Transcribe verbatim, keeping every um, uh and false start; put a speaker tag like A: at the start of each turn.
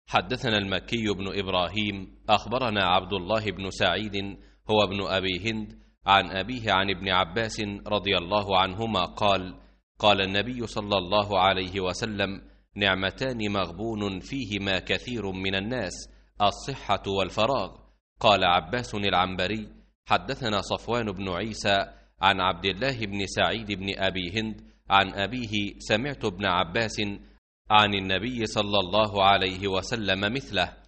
A: حدثنا المكي بن إبراهيم أخبرنا عبد الله بن سعيد هو ابن أبي هند عن أبيه عن ابن عباس رضي الله عنهما قال: قال النبي صلى الله عليه وسلم: نعمتان مغبون فيهما كثير من الناس، الصحة والفراغ. قال عباس العنبري: حدثنا صفوان بن عيسى عن عبد الله بن سعيد بن أبي هند عن أبيه: سمعت ابن عباس عن النبي صلى الله عليه وسلم مثله.